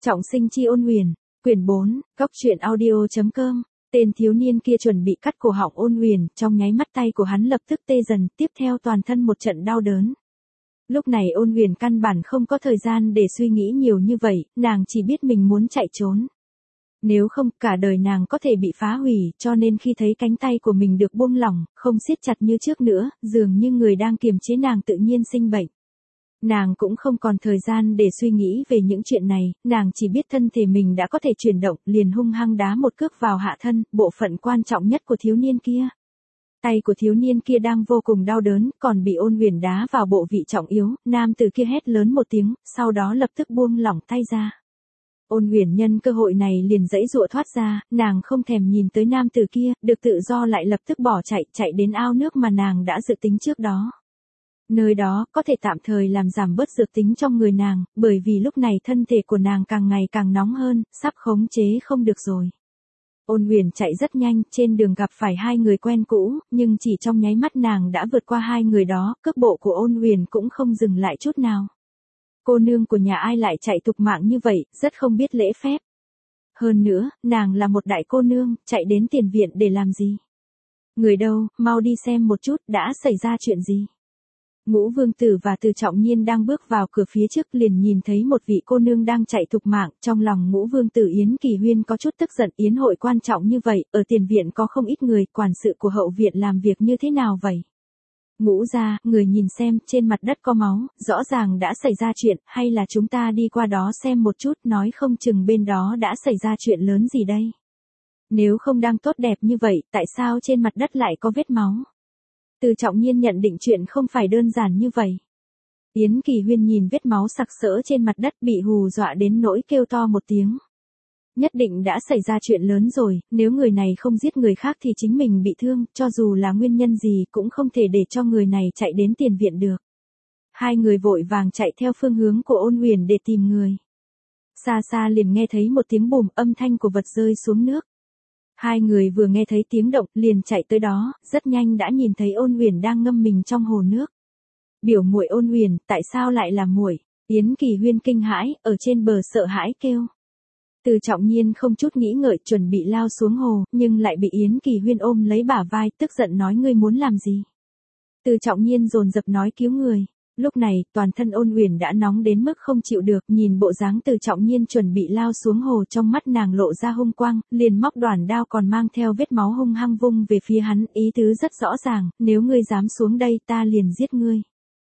Trọng sinh chi Ôn Huyền, quyển 4, góc truyện audio.com. Tên thiếu niên kia chuẩn bị cắt cổ họng Ôn Huyền, trong nháy mắt tay của hắn lập tức tê dần, tiếp theo toàn thân một trận đau đớn. Lúc này Ôn Huyền căn bản không có thời gian để suy nghĩ nhiều như vậy, nàng chỉ biết mình muốn chạy trốn. Nếu không, cả đời nàng có thể bị phá hủy, cho nên khi thấy cánh tay của mình được buông lỏng, không siết chặt như trước nữa, dường như người đang kiềm chế nàng tự nhiên sinh bệnh. Nàng cũng không còn thời gian để suy nghĩ về những chuyện này, nàng chỉ biết thân thể mình đã có thể chuyển động, liền hung hăng đá một cước vào hạ thân, bộ phận quan trọng nhất của thiếu niên kia. Tay của thiếu niên kia đang vô cùng đau đớn, còn bị Ôn Huyền đá vào bộ vị trọng yếu, nam tử kia hét lớn một tiếng, sau đó lập tức buông lỏng tay ra. Ôn Huyền nhân cơ hội này liền giãy giụa thoát ra, nàng không thèm nhìn tới nam tử kia, được tự do lại lập tức bỏ chạy đến ao nước mà nàng đã dự tính trước đó. Nơi đó có thể tạm thời làm giảm bớt dược tính trong người nàng, bởi vì lúc này thân thể của nàng càng ngày càng nóng hơn, sắp khống chế không được rồi. Ôn Huyền chạy rất nhanh, trên đường gặp phải hai người quen cũ, nhưng chỉ trong nháy mắt nàng đã vượt qua hai người đó, cước bộ của Ôn Huyền cũng không dừng lại chút nào. Cô nương của nhà ai lại chạy tục mạng như vậy, rất không biết lễ phép. Hơn nữa, nàng là một đại cô nương, chạy đến tiền viện để làm gì? Người đâu, mau đi xem một chút, đã xảy ra chuyện gì? Ngũ Vương Tử và Từ Trọng Nhiên đang bước vào cửa phía trước liền nhìn thấy một vị cô nương đang chạy thục mạng, trong lòng Ngũ Vương Tử Yến Kỳ Huyên có chút tức giận, yến hội quan trọng như vậy, ở tiền viện có không ít người, quản sự của hậu viện làm việc như thế nào vậy? Ngũ gia, người nhìn xem, trên mặt đất có máu, rõ ràng đã xảy ra chuyện, hay là chúng ta đi qua đó xem một chút, nói không chừng bên đó đã xảy ra chuyện lớn gì đây? Nếu không đang tốt đẹp như vậy, tại sao trên mặt đất lại có vết máu? Từ Trọng Nhiên nhận định chuyện không phải đơn giản như vậy. Yến Kỳ Huyên nhìn vết máu sặc sỡ trên mặt đất bị hù dọa đến nỗi kêu to một tiếng. Nhất định đã xảy ra chuyện lớn rồi, nếu người này không giết người khác thì chính mình bị thương, cho dù là nguyên nhân gì cũng không thể để cho người này chạy đến tiền viện được. Hai người vội vàng chạy theo phương hướng của Ôn Huyền để tìm người. Xa xa liền nghe thấy một tiếng bùm, âm thanh của vật rơi xuống nước. Hai người vừa nghe thấy tiếng động liền chạy tới đó, rất nhanh đã nhìn thấy Ôn Huyền đang ngâm mình trong hồ nước. Biểu muội Ôn Huyền, tại sao lại là muội? Yến Kỳ Huyên kinh hãi, ở trên bờ sợ hãi kêu. Từ Trọng Nhiên không chút nghĩ ngợi chuẩn bị lao xuống hồ, nhưng lại bị Yến Kỳ Huyên ôm lấy bả vai, tức giận nói ngươi muốn làm gì? Từ Trọng Nhiên dồn dập nói cứu người. Lúc này, toàn thân Ôn Huyền đã nóng đến mức không chịu được, nhìn bộ dáng Từ Trọng Nhiên chuẩn bị lao xuống hồ, trong mắt nàng lộ ra hung quang, liền móc đoản đao còn mang theo vết máu hung hăng vung về phía hắn, ý tứ rất rõ ràng, nếu ngươi dám xuống đây ta liền giết ngươi.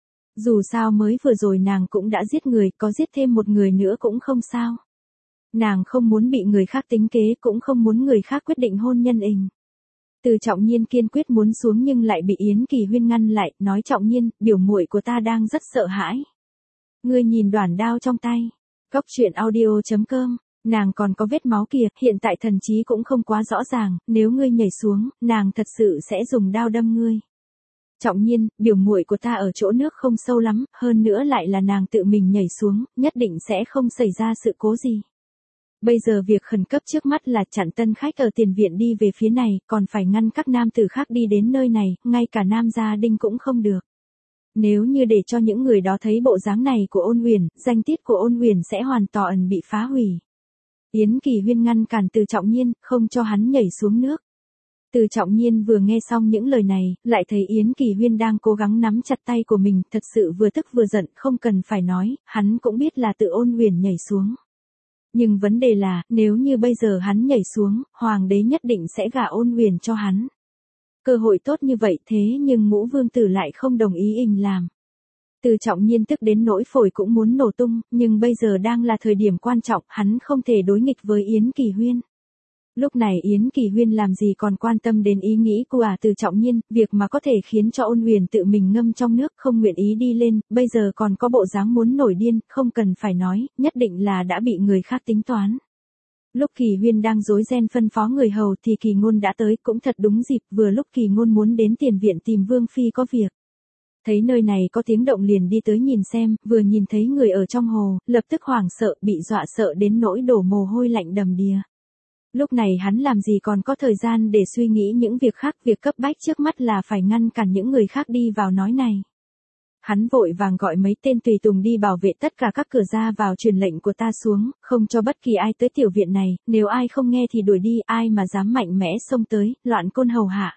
Dù sao mới vừa rồi nàng cũng đã giết người, có giết thêm một người nữa cũng không sao. Nàng không muốn bị người khác tính kế, cũng không muốn người khác quyết định hôn nhân hình. Từ Trọng Nhiên kiên quyết muốn xuống nhưng lại bị Yến Kỳ Huyên ngăn lại, nói Trọng Nhiên, biểu muội của ta đang rất sợ hãi. Ngươi nhìn đoản đao trong tay. Góc truyện audio.com, nàng còn có vết máu kìa, hiện tại thần trí cũng không quá rõ ràng, nếu ngươi nhảy xuống, nàng thật sự sẽ dùng đao đâm ngươi. Trọng Nhiên, biểu muội của ta ở chỗ nước không sâu lắm, hơn nữa lại là nàng tự mình nhảy xuống, nhất định sẽ không xảy ra sự cố gì. Bây giờ việc khẩn cấp trước mắt là chặn tân khách ở tiền viện đi về phía này, còn phải ngăn các nam tử khác đi đến nơi này, ngay cả nam gia đinh cũng không được. Nếu như để cho những người đó thấy bộ dáng này của Ôn Huyền, danh tiết của Ôn Huyền sẽ hoàn toàn bị phá hủy. Yến Kỳ Huyên ngăn cản Từ Trọng Nhiên, không cho hắn nhảy xuống nước. Từ Trọng Nhiên vừa nghe xong những lời này, lại thấy Yến Kỳ Huyên đang cố gắng nắm chặt tay của mình, thật sự vừa tức vừa giận, không cần phải nói, hắn cũng biết là tự Ôn Huyền nhảy xuống. Nhưng vấn đề là, nếu như bây giờ hắn nhảy xuống, hoàng đế nhất định sẽ gả Ôn Huyền cho hắn. Cơ hội tốt như vậy thế nhưng Ngũ Vương Tử lại không đồng ý làm. Từ Trọng Nhiên tức đến nỗi phổi cũng muốn nổ tung, nhưng bây giờ đang là thời điểm quan trọng, hắn không thể đối nghịch với Yến Kỳ Huyên. Lúc này Yến Kỳ Huyên làm gì còn quan tâm đến ý nghĩ của Từ Trọng Nhiên, việc mà có thể khiến cho Ôn Huyền tự mình ngâm trong nước không nguyện ý đi lên, bây giờ còn có bộ dáng muốn nổi điên, không cần phải nói, nhất định là đã bị người khác tính toán. Lúc Kỳ Huyên đang rối ren phân phó người hầu thì Kỳ Ngôn đã tới, cũng thật đúng dịp, vừa lúc Kỳ Ngôn muốn đến tiền viện tìm Vương Phi có việc. Thấy nơi này có tiếng động liền đi tới nhìn xem, vừa nhìn thấy người ở trong hồ, lập tức hoảng sợ, bị dọa sợ đến nỗi đổ mồ hôi lạnh đầm đìa. Lúc này hắn làm gì còn có thời gian để suy nghĩ những việc khác, việc cấp bách trước mắt là phải ngăn cản những người khác đi vào nói này. Hắn vội vàng gọi mấy tên tùy tùng đi bảo vệ tất cả các cửa ra vào, truyền lệnh của ta xuống, không cho bất kỳ ai tới tiểu viện này, nếu ai không nghe thì đuổi đi, ai mà dám mạnh mẽ xông tới, loạn côn hầu hạ.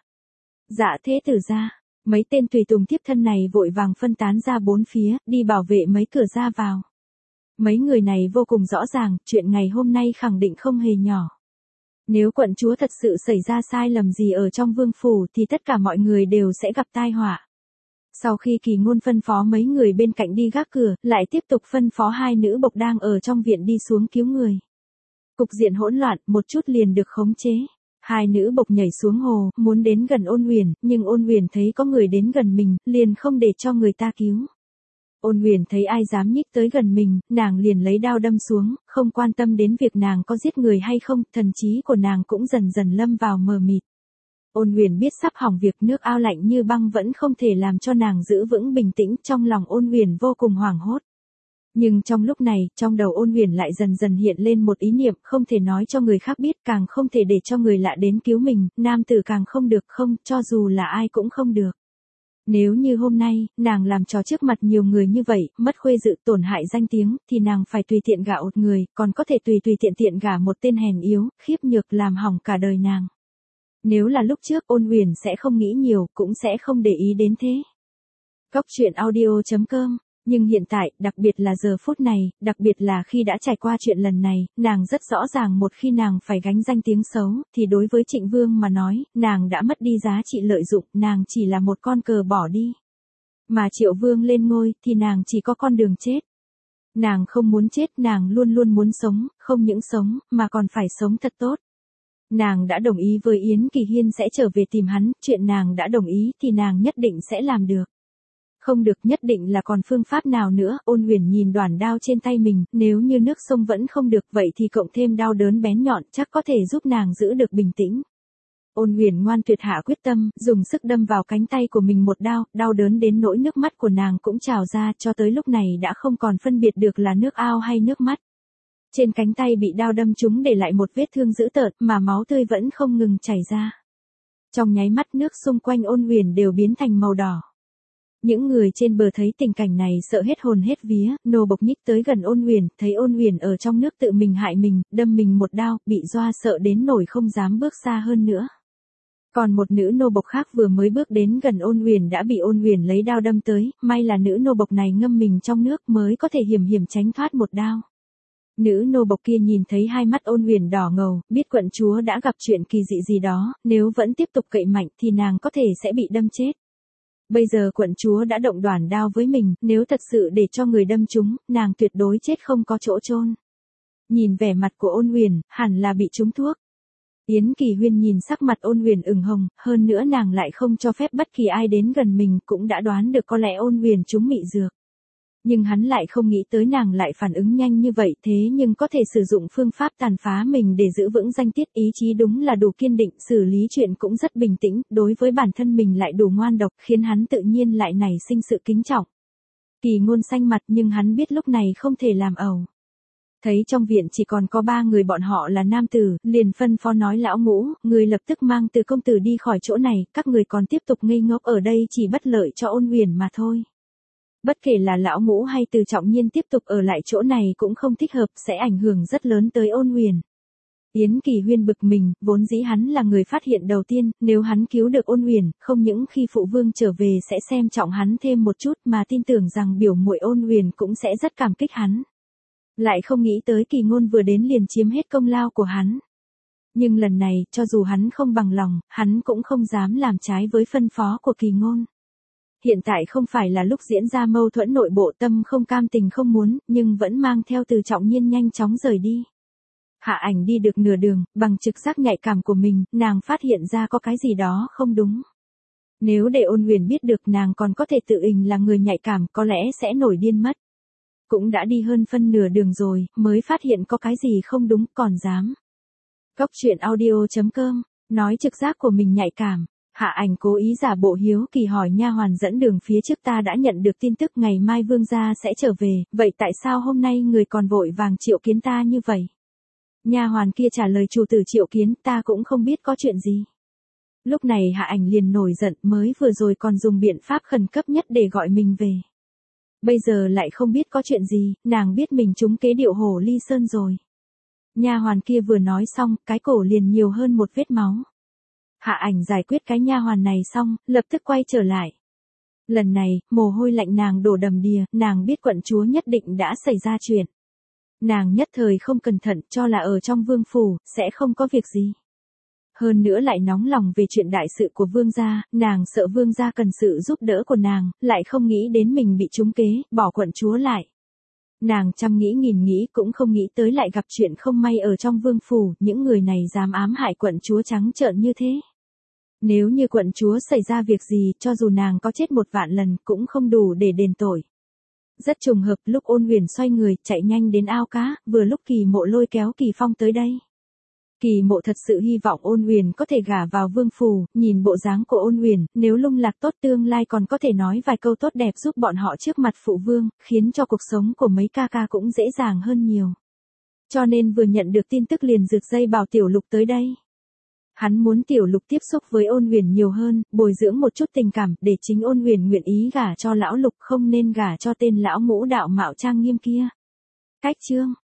Dạ thế tử ra, mấy tên tùy tùng tiếp thân này vội vàng phân tán ra bốn phía, đi bảo vệ mấy cửa ra vào. Mấy người này vô cùng rõ ràng, chuyện ngày hôm nay khẳng định không hề nhỏ. Nếu quận chúa thật sự xảy ra sai lầm gì ở trong vương phủ thì tất cả mọi người đều sẽ gặp tai họa. Sau khi Kỳ Ngôn phân phó mấy người bên cạnh đi gác cửa, lại tiếp tục phân phó hai nữ bộc đang ở trong viện đi xuống cứu người. Cục diện hỗn loạn, một chút liền được khống chế. Hai nữ bộc nhảy xuống hồ, muốn đến gần Ôn Huyền, nhưng Ôn Huyền thấy có người đến gần mình, liền không để cho người ta cứu. Ôn Huyền thấy ai dám nhích tới gần mình, nàng liền lấy đao đâm xuống, không quan tâm đến việc nàng có giết người hay không, thần trí của nàng cũng dần dần lâm vào mờ mịt. Ôn Huyền biết sắp hỏng việc, nước ao lạnh như băng vẫn không thể làm cho nàng giữ vững bình tĩnh, trong lòng Ôn Huyền vô cùng hoảng hốt. Nhưng trong lúc này, trong đầu Ôn Huyền lại dần dần hiện lên một ý niệm, không thể nói cho người khác biết, càng không thể để cho người lạ đến cứu mình, nam tử càng không được, không, cho dù là ai cũng không được. Nếu như hôm nay, nàng làm trò trước mặt nhiều người như vậy, mất khuê dự, tổn hại danh tiếng, thì nàng phải tùy tiện gả một người, còn có thể tùy tiện gả một tên hèn yếu, khiếp nhược làm hỏng cả đời nàng. Nếu là lúc trước, Ôn Huyền sẽ không nghĩ nhiều, cũng sẽ không để ý đến thế. Góc truyện audio.com. Nhưng hiện tại, đặc biệt là giờ phút này, đặc biệt là khi đã trải qua chuyện lần này, nàng rất rõ ràng một khi nàng phải gánh danh tiếng xấu, thì đối với Trịnh Vương mà nói, nàng đã mất đi giá trị lợi dụng, nàng chỉ là một con cờ bỏ đi. Mà Triệu Vương lên ngôi, thì nàng chỉ có con đường chết. Nàng không muốn chết, nàng luôn luôn muốn sống, không những sống, mà còn phải sống thật tốt. Nàng đã đồng ý với Yến Kỳ Hiên sẽ trở về tìm hắn, chuyện nàng đã đồng ý thì nàng nhất định sẽ làm được. Không được, nhất định là còn phương pháp nào nữa. Ôn Huyền nhìn đoản đao trên tay mình, nếu như nước sông vẫn không được, vậy thì cộng thêm đao đớn bén nhọn chắc có thể giúp nàng giữ được bình tĩnh. Ôn Huyền ngoan tuyệt hạ quyết tâm, dùng sức đâm vào cánh tay của mình một đao, đau đớn đến nỗi nước mắt của nàng cũng trào ra, cho tới lúc này đã không còn phân biệt được là nước ao hay nước mắt. Trên cánh tay bị đao đâm trúng để lại một vết thương dữ tợn, mà máu tươi vẫn không ngừng chảy ra. Trong nháy mắt, nước xung quanh Ôn Huyền đều biến thành màu đỏ. Những người trên bờ thấy tình cảnh này sợ hết hồn hết vía, nô bộc nhích tới gần Ôn Huyền, thấy Ôn Huyền ở trong nước tự mình hại mình, đâm mình một đao, bị dọa sợ đến nỗi không dám bước xa hơn nữa. Còn một nữ nô bộc khác vừa mới bước đến gần Ôn Huyền đã bị Ôn Huyền lấy đao đâm tới, may là nữ nô bộc này ngâm mình trong nước mới có thể hiểm tránh thoát một đao. Nữ nô bộc kia nhìn thấy hai mắt Ôn Huyền đỏ ngầu, biết quận chúa đã gặp chuyện kỳ dị gì đó, nếu vẫn tiếp tục cậy mạnh thì nàng có thể sẽ bị đâm chết. Bây giờ quận chúa đã động đoản đao với mình, nếu thật sự để cho người đâm trúng, nàng tuyệt đối chết không có chỗ chôn. Nhìn vẻ mặt của Ôn Huyền, hẳn là bị trúng thuốc. Yến Kỳ Huyên nhìn sắc mặt Ôn Huyền ửng hồng, hơn nữa nàng lại không cho phép bất kỳ ai đến gần mình, cũng đã đoán được có lẽ Ôn Huyền trúng mị dược. Nhưng hắn lại không nghĩ tới nàng lại phản ứng nhanh như vậy, thế nhưng có thể sử dụng phương pháp tàn phá mình để giữ vững danh tiết, ý chí đúng là đủ kiên định, xử lý chuyện cũng rất bình tĩnh, đối với bản thân mình lại đủ ngoan độc, khiến hắn tự nhiên lại nảy sinh sự kính trọng. Kỳ Ngôn xanh mặt nhưng hắn biết lúc này không thể làm ẩu. Thấy trong viện chỉ còn có 3 người bọn họ là nam tử, liền phân phó nói lão Ngũ, người lập tức mang Từ công tử đi khỏi chỗ này, các người còn tiếp tục ngây ngốc ở đây chỉ bất lợi cho Ôn Huyền mà thôi. Bất kể là lão Ngũ hay Từ Trọng Nhiên tiếp tục ở lại chỗ này cũng không thích hợp, sẽ ảnh hưởng rất lớn tới Ôn Huyền. Yến Kỳ Huyên bực mình, vốn dĩ hắn là người phát hiện đầu tiên, nếu hắn cứu được Ôn Huyền, không những khi phụ vương trở về sẽ xem trọng hắn thêm một chút mà tin tưởng rằng biểu muội Ôn Huyền cũng sẽ rất cảm kích hắn. Lại không nghĩ tới Kỳ Ngôn vừa đến liền chiếm hết công lao của hắn. Nhưng lần này, cho dù hắn không bằng lòng, hắn cũng không dám làm trái với phân phó của Kỳ Ngôn. Hiện tại không phải là lúc diễn ra mâu thuẫn nội bộ, tâm không cam tình không muốn, nhưng vẫn mang theo Từ Trọng Nhiên nhanh chóng rời đi. Hạ Ảnh đi được nửa đường, bằng trực giác nhạy cảm của mình, nàng phát hiện ra có cái gì đó không đúng. Nếu để Ôn Huyền biết được nàng còn có thể tự mình là người nhạy cảm, có lẽ sẽ nổi điên mất. Cũng đã đi hơn phân nửa đường rồi, mới phát hiện có cái gì không đúng, còn dám. Góc truyện audio.com, nói trực giác của mình nhạy cảm. Hạ Ảnh cố ý giả bộ hiếu kỳ hỏi nha hoàn dẫn đường phía trước, ta đã nhận được tin tức ngày mai vương gia sẽ trở về, vậy tại sao hôm nay người còn vội vàng triệu kiến ta như vậy? Nha hoàn kia trả lời, chủ tử triệu kiến, ta cũng không biết có chuyện gì. Lúc này Hạ Ảnh liền nổi giận, mới vừa rồi còn dùng biện pháp khẩn cấp nhất để gọi mình về. Bây giờ lại không biết có chuyện gì, nàng biết mình trúng kế điệu hổ ly sơn rồi. Nha hoàn kia vừa nói xong, cái cổ liền nhiều hơn một vết máu. Hạ Ảnh giải quyết cái nha hoàn này xong, lập tức quay trở lại. Lần này, mồ hôi lạnh nàng đổ đầm đìa, nàng biết quận chúa nhất định đã xảy ra chuyện. Nàng nhất thời không cẩn thận cho là ở trong vương phủ, sẽ không có việc gì. Hơn nữa lại nóng lòng về chuyện đại sự của vương gia, nàng sợ vương gia cần sự giúp đỡ của nàng, lại không nghĩ đến mình bị trúng kế, bỏ quận chúa lại. Nàng trăm nghĩ nghìn nghĩ cũng không nghĩ tới lại gặp chuyện không may ở trong vương phủ, những người này dám ám hại quận chúa trắng trợn như thế. Nếu như quận chúa xảy ra việc gì, cho dù nàng có chết 1.000.000 lần cũng không đủ để đền tội. Rất trùng hợp, lúc Ôn Huyền xoay người, chạy nhanh đến ao cá, vừa lúc Kỳ Mộ lôi kéo Kỳ Phong tới đây. Kỳ Mộ thật sự hy vọng Ôn Huyền có thể gả vào vương phủ, nhìn bộ dáng của Ôn Huyền, nếu lung lạc tốt tương lai còn có thể nói vài câu tốt đẹp giúp bọn họ trước mặt phụ vương, khiến cho cuộc sống của mấy ca ca cũng dễ dàng hơn nhiều. Cho nên vừa nhận được tin tức liền rượt dây bảo Tiểu Lục tới đây. Hắn muốn Tiểu Lục tiếp xúc với Ôn Huyền nhiều hơn, bồi dưỡng một chút tình cảm, để chính Ôn Huyền nguyện ý gả cho lão Lục, không nên gả cho tên lão ngũ đạo mạo trang nghiêm kia. Cách chương